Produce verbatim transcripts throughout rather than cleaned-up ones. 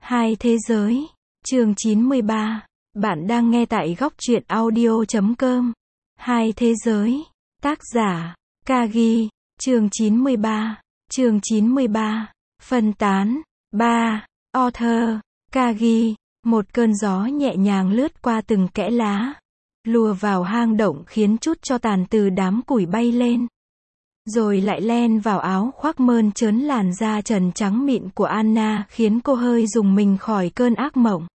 Hai thế giới. Chương chín mươi ba. Bạn đang nghe tại góc truyện audio chấm com. Hai thế giới. Tác giả. Kagi. Chương chín mươi ba. Chương chín mươi ba. Phân tán. ba. Author. Kagi. Một cơn gió nhẹ nhàng lướt qua từng kẽ lá, lùa vào hang động khiến chút tro tàn từ đám củi bay lên, rồi lại len vào áo khoác mơn trớn làn da trần trắng mịn của Anna, khiến cô hơi rùng mình khỏi cơn ác mộng.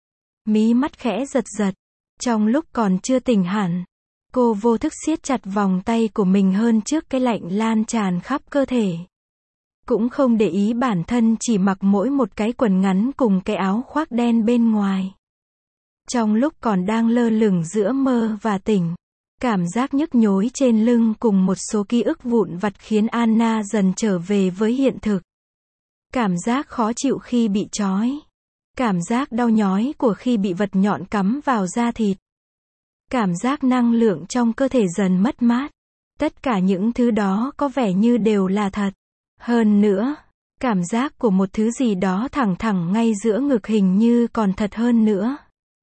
Mí mắt khẽ giật giật. Trong lúc còn chưa tỉnh hẳn, cô vô thức siết chặt vòng tay của mình hơn trước cái lạnh lan tràn khắp cơ thể. Cũng không để ý bản thân chỉ mặc mỗi một cái quần ngắn cùng cái áo khoác đen bên ngoài. Trong lúc còn đang lơ lửng giữa mơ và tỉnh, cảm giác nhức nhối trên lưng cùng một số ký ức vụn vặt khiến Anna dần trở về với hiện thực. Cảm giác khó chịu khi bị trói. Cảm giác đau nhói của khi bị vật nhọn cắm vào da thịt. Cảm giác năng lượng trong cơ thể dần mất mát. Tất cả những thứ đó có vẻ như đều là thật. Hơn nữa, cảm giác của một thứ gì đó thẳng thẳng ngay giữa ngực hình như còn thật hơn nữa.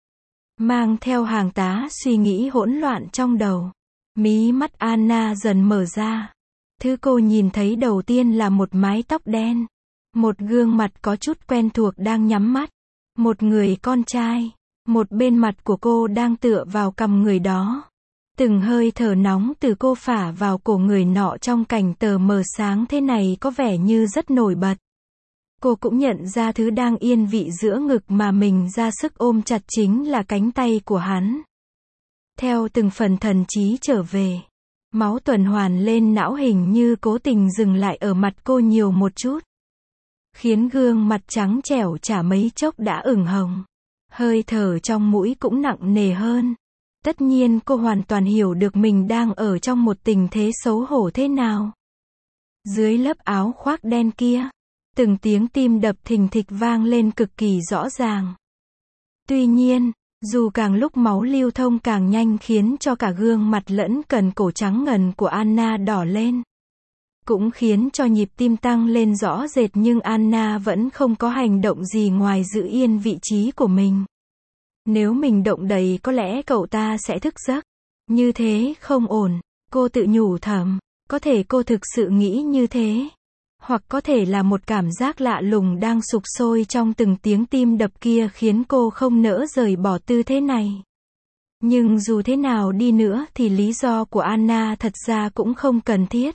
Mang theo hàng tá suy nghĩ hỗn loạn trong đầu, mí mắt Anna dần mở ra. Thứ cô nhìn thấy đầu tiên là một mái tóc đen. Một gương mặt có chút quen thuộc đang nhắm mắt. Một người con trai. Một bên mặt của cô đang tựa vào cằm người đó. Từng hơi thở nóng từ cô phả vào cổ người nọ trong cảnh tờ mờ sáng thế này có vẻ như rất nổi bật. Cô cũng nhận ra thứ đang yên vị giữa ngực mà mình ra sức ôm chặt chính là cánh tay của hắn. Theo từng phần thần trí trở về, máu tuần hoàn lên não hình như cố tình dừng lại ở mặt cô nhiều một chút, khiến gương mặt trắng trẻo chả mấy chốc đã ửng hồng. Hơi thở trong mũi cũng nặng nề hơn. Tất nhiên cô hoàn toàn hiểu được mình đang ở trong một tình thế xấu hổ thế nào. Dưới lớp áo khoác đen kia, từng tiếng tim đập thình thịch vang lên cực kỳ rõ ràng. Tuy nhiên, dù càng lúc máu lưu thông càng nhanh khiến cho cả gương mặt lẫn cần cổ trắng ngần của Anna đỏ lên, cũng khiến cho nhịp tim tăng lên rõ rệt, nhưng Anna vẫn không có hành động gì ngoài giữ yên vị trí của mình. Nếu mình động đậy có lẽ cậu ta sẽ thức giấc. Như thế không ổn, cô tự nhủ thầm. Có thể cô thực sự nghĩ như thế. Hoặc có thể là một cảm giác lạ lùng đang sục sôi trong từng tiếng tim đập kia khiến cô không nỡ rời bỏ tư thế này. Nhưng dù thế nào đi nữa thì lý do của Anna thật ra cũng không cần thiết.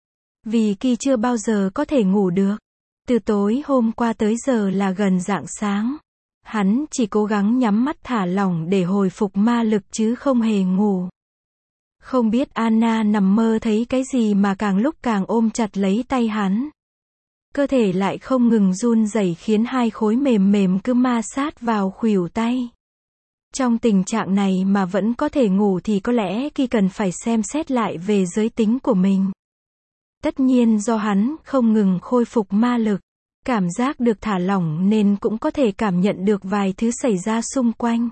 Vì Ki chưa bao giờ có thể ngủ được. Từ tối hôm qua tới giờ là gần rạng sáng. Hắn chỉ cố gắng nhắm mắt thả lỏng để hồi phục ma lực chứ không hề ngủ. Không biết Anna nằm mơ thấy cái gì mà càng lúc càng ôm chặt lấy tay hắn. Cơ thể lại không ngừng run rẩy khiến hai khối mềm mềm cứ ma sát vào khuỷu tay. Trong tình trạng này mà vẫn có thể ngủ thì có lẽ Ki cần phải xem xét lại về giới tính của mình. Tất nhiên do hắn không ngừng khôi phục ma lực, cảm giác được thả lỏng nên cũng có thể cảm nhận được vài thứ xảy ra xung quanh.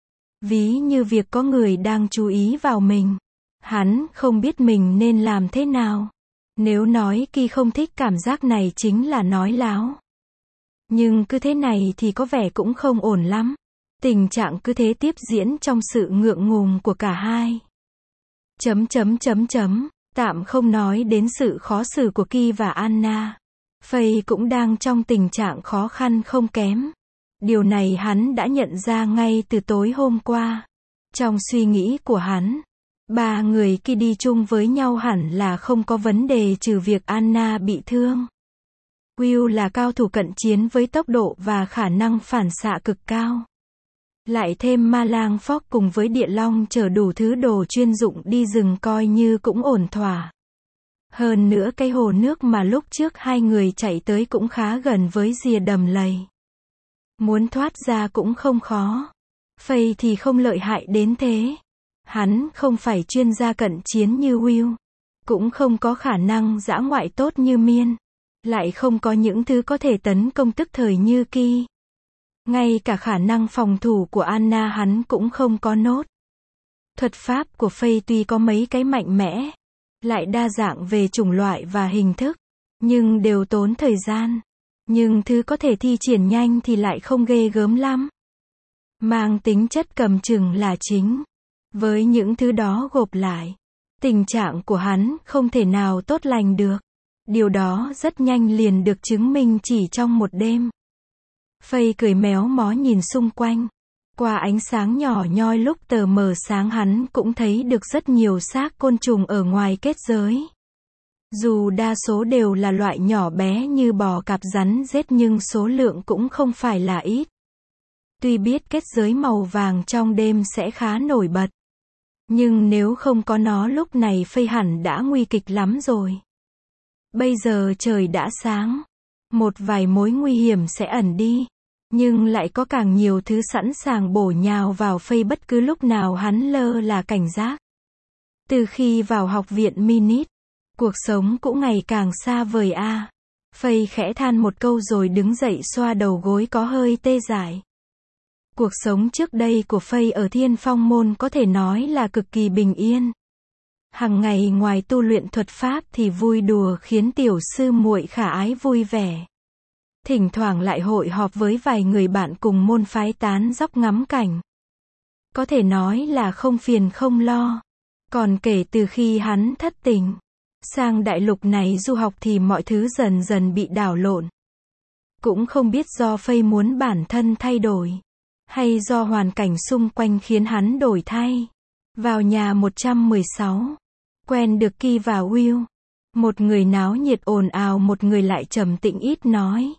Ví như việc có người đang chú ý vào mình. Hắn không biết mình nên làm thế nào. Nếu nói Ki không thích cảm giác này chính là nói láo. Nhưng cứ thế này thì có vẻ cũng không ổn lắm. Tình trạng cứ thế tiếp diễn trong sự ngượng ngùng của cả hai. Chấm chấm chấm chấm. Tạm không nói đến sự khó xử của Ki và Anna. Faye cũng đang trong tình trạng khó khăn không kém. Điều này hắn đã nhận ra ngay từ tối hôm qua. Trong suy nghĩ của hắn, ba người Ki đi chung với nhau hẳn là không có vấn đề trừ việc Anna bị thương. Will là cao thủ cận chiến với tốc độ và khả năng phản xạ cực cao. Lại thêm ma lang phóc cùng với địa long chở đủ thứ đồ chuyên dụng đi rừng coi như cũng ổn thỏa. Hơn nữa cái hồ nước mà lúc trước hai người chạy tới cũng khá gần với rìa đầm lầy. Muốn thoát ra cũng không khó. Faye thì không lợi hại đến thế. Hắn không phải chuyên gia cận chiến như Will. Cũng không có khả năng dã ngoại tốt như Miên. Lại không có những thứ có thể tấn công tức thời như Ki. Ngay cả khả năng phòng thủ của Anna hắn cũng không có nốt. Thuật pháp của Faye tuy có mấy cái mạnh mẽ, lại đa dạng về chủng loại và hình thức, nhưng đều tốn thời gian. Nhưng thứ có thể thi triển nhanh thì lại không ghê gớm lắm. Mang tính chất cầm chừng là chính. Với những thứ đó gộp lại, tình trạng của hắn không thể nào tốt lành được. Điều đó rất nhanh liền được chứng minh chỉ trong một đêm. Phây cười méo mó nhìn xung quanh. Qua ánh sáng nhỏ nhoi lúc tờ mờ sáng hắn cũng thấy được rất nhiều xác côn trùng ở ngoài kết giới. Dù đa số đều là loại nhỏ bé như bò cạp rắn rết nhưng số lượng cũng không phải là ít. Tuy biết kết giới màu vàng trong đêm sẽ khá nổi bật. Nhưng nếu không có nó lúc này Phây hẳn đã nguy kịch lắm rồi. Bây giờ trời đã sáng. Một vài mối nguy hiểm sẽ ẩn đi. Nhưng lại có càng nhiều thứ sẵn sàng bổ nhào vào Phây bất cứ lúc nào hắn lơ là cảnh giác. Từ khi vào học viện Minit, cuộc sống cũng ngày càng xa vời a. À. Phây khẽ than một câu rồi đứng dậy xoa đầu gối có hơi tê dại. Cuộc sống trước đây của Phây ở Thiên Phong Môn có thể nói là cực kỳ bình yên. Hằng ngày ngoài tu luyện thuật pháp thì vui đùa khiến tiểu sư muội khả ái vui vẻ. Thỉnh thoảng lại hội họp với vài người bạn cùng môn phái tán dóc ngắm cảnh. Có thể nói là không phiền không lo. Còn kể từ khi hắn thất tình sang đại lục này du học thì mọi thứ dần dần bị đảo lộn. Cũng không biết do Phây muốn bản thân thay đổi, hay do hoàn cảnh xung quanh khiến hắn đổi thay. Vào nhà một trăm mười sáu, quen được Ki và Will. Một người náo nhiệt ồn ào, một người lại trầm tĩnh ít nói.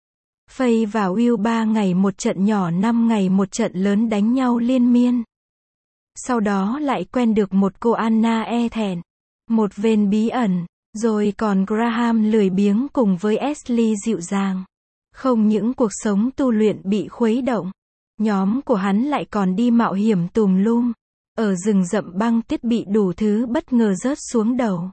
Phây và Will ba ngày một trận nhỏ, năm ngày một trận lớn đánh nhau liên miên. Sau đó lại quen được một cô Anna e thẹn, một Vên bí ẩn, rồi còn Graham lười biếng cùng với Ashley dịu dàng. Không những cuộc sống tu luyện bị khuấy động, nhóm của hắn lại còn đi mạo hiểm tùm lum. Ở rừng rậm băng tuyết bị đủ thứ bất ngờ rớt xuống đầu.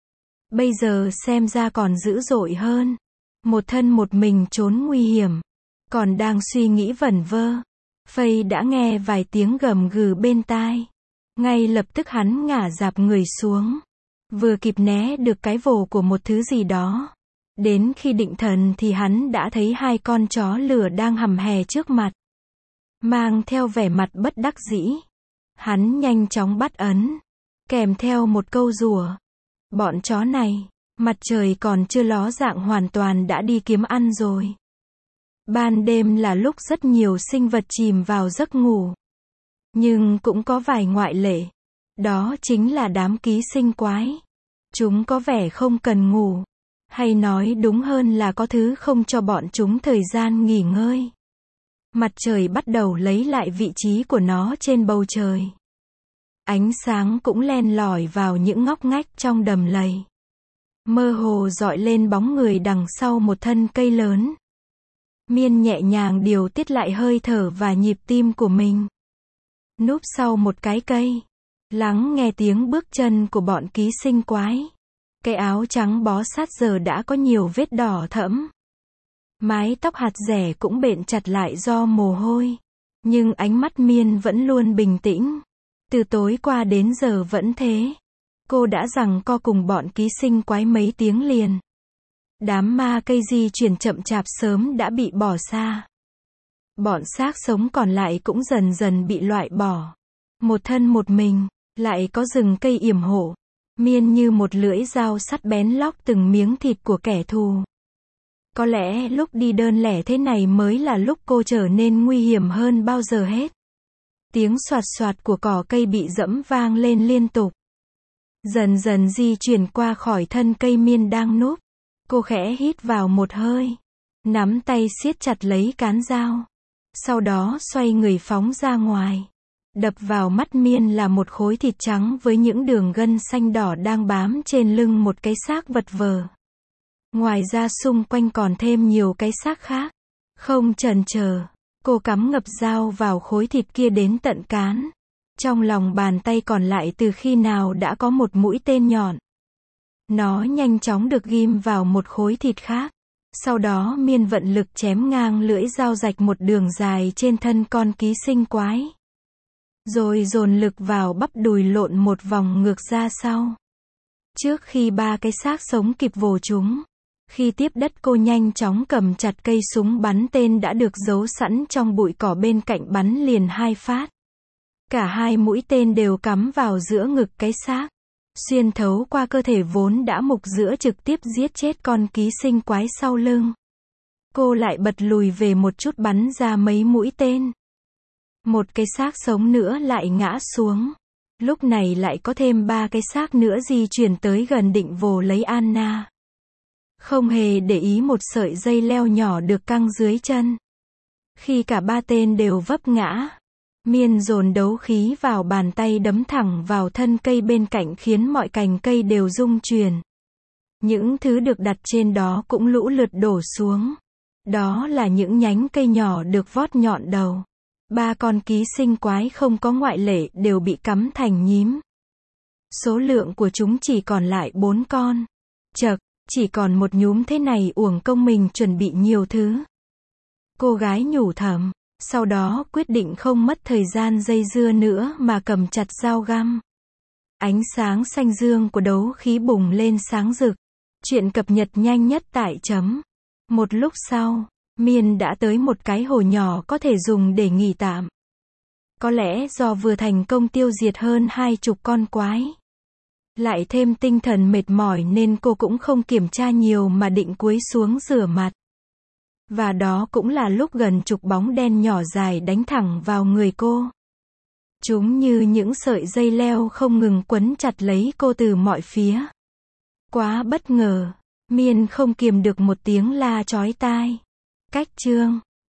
Bây giờ xem ra còn dữ dội hơn. Một thân một mình trốn nguy hiểm. Còn đang suy nghĩ vẩn vơ, Phây đã nghe vài tiếng gầm gừ bên tai. Ngay lập tức hắn ngả dạp người xuống. Vừa kịp né được cái vồ của một thứ gì đó. Đến khi định thần thì hắn đã thấy hai con chó lửa đang hầm hè trước mặt. Mang theo vẻ mặt bất đắc dĩ. Hắn nhanh chóng bắt ấn. Kèm theo một câu rủa. Bọn chó này, mặt trời còn chưa ló dạng hoàn toàn đã đi kiếm ăn rồi. Ban đêm là lúc rất nhiều sinh vật chìm vào giấc ngủ. Nhưng cũng có vài ngoại lệ. Đó chính là đám ký sinh quái. Chúng có vẻ không cần ngủ. Hay nói đúng hơn là có thứ không cho bọn chúng thời gian nghỉ ngơi. Mặt trời bắt đầu lấy lại vị trí của nó trên bầu trời. Ánh sáng cũng len lỏi vào những ngóc ngách trong đầm lầy. Mơ hồ dọi lên bóng người đằng sau một thân cây lớn. Miên nhẹ nhàng điều tiết lại hơi thở và nhịp tim của mình. Núp sau một cái cây. Lắng nghe tiếng bước chân của bọn ký sinh quái. Cái áo trắng bó sát giờ đã có nhiều vết đỏ thẫm. Mái tóc hạt rẻ cũng bện chặt lại do mồ hôi. Nhưng ánh mắt Miên vẫn luôn bình tĩnh. Từ tối qua đến giờ vẫn thế. Cô đã giằng co cùng bọn ký sinh quái mấy tiếng liền. Đám ma cây di chuyển chậm chạp sớm đã bị bỏ xa. Bọn xác sống còn lại cũng dần dần bị loại bỏ. Một thân một mình, lại có rừng cây yểm hộ. Miên như một lưỡi dao sắt bén lóc từng miếng thịt của kẻ thù. Có lẽ lúc đi đơn lẻ thế này mới là lúc cô trở nên nguy hiểm hơn bao giờ hết. Tiếng soạt soạt của cỏ cây bị dẫm vang lên liên tục. Dần dần di chuyển qua khỏi thân cây Miên đang núp. Cô khẽ hít vào một hơi. Nắm tay siết chặt lấy cán dao. Sau đó xoay người phóng ra ngoài. Đập vào mắt Miên là một khối thịt trắng với những đường gân xanh đỏ đang bám trên lưng một cái xác vật vờ. Ngoài ra xung quanh còn thêm nhiều cái xác khác. Không chần chờ, cô cắm ngập dao vào khối thịt kia đến tận cán. Trong lòng bàn tay còn lại từ khi nào đã có một mũi tên nhọn. Nó nhanh chóng được ghim vào một khối thịt khác. Sau đó Miên vận lực chém ngang lưỡi dao rạch một đường dài trên thân con ký sinh quái. Rồi dồn lực vào bắp đùi lộn một vòng ngược ra sau. Trước khi ba cái xác sống kịp vồ chúng, Khi tiếp đất cô nhanh chóng cầm chặt cây súng bắn tên đã được giấu sẵn trong bụi cỏ bên cạnh bắn liền hai phát. Cả hai mũi tên đều cắm vào giữa ngực cái xác, xuyên thấu qua cơ thể vốn đã mục giữa trực tiếp giết chết con ký sinh quái sau lưng. Cô lại bật lùi về một chút bắn ra mấy mũi tên. Một cái xác sống nữa lại ngã xuống. Lúc này lại có thêm ba cái xác nữa di chuyển tới gần định vồ lấy Anna. Không hề để ý một sợi dây leo nhỏ được căng dưới chân. Khi cả ba tên đều vấp ngã, Miên dồn đấu khí vào bàn tay đấm thẳng vào thân cây bên cạnh khiến mọi cành cây đều rung chuyển. Những thứ được đặt trên đó cũng lũ lượt đổ xuống. Đó là những nhánh cây nhỏ được vót nhọn đầu. Ba con ký sinh quái không có ngoại lệ đều bị cắm thành nhím. Số lượng của chúng chỉ còn lại bốn con. Chậc, chỉ còn một nhúm thế này uổng công mình chuẩn bị nhiều thứ. Cô gái nhủ thầm, sau đó quyết định không mất thời gian dây dưa nữa mà cầm chặt dao găm. Ánh sáng xanh dương của đấu khí bùng lên sáng rực. Chuyện cập nhật nhanh nhất tại chấm. Một lúc sau, Miên đã tới một cái hồ nhỏ có thể dùng để nghỉ tạm. Có lẽ do vừa thành công tiêu diệt hơn hai chục con quái, lại thêm tinh thần mệt mỏi nên cô cũng không kiểm tra nhiều mà định cúi xuống rửa mặt. Và đó cũng là lúc gần chục bóng đen nhỏ dài đánh thẳng vào người cô. Chúng như những sợi dây leo không ngừng quấn chặt lấy cô từ mọi phía. Quá bất ngờ, Miên không kiềm được một tiếng la chói tai. Cách chương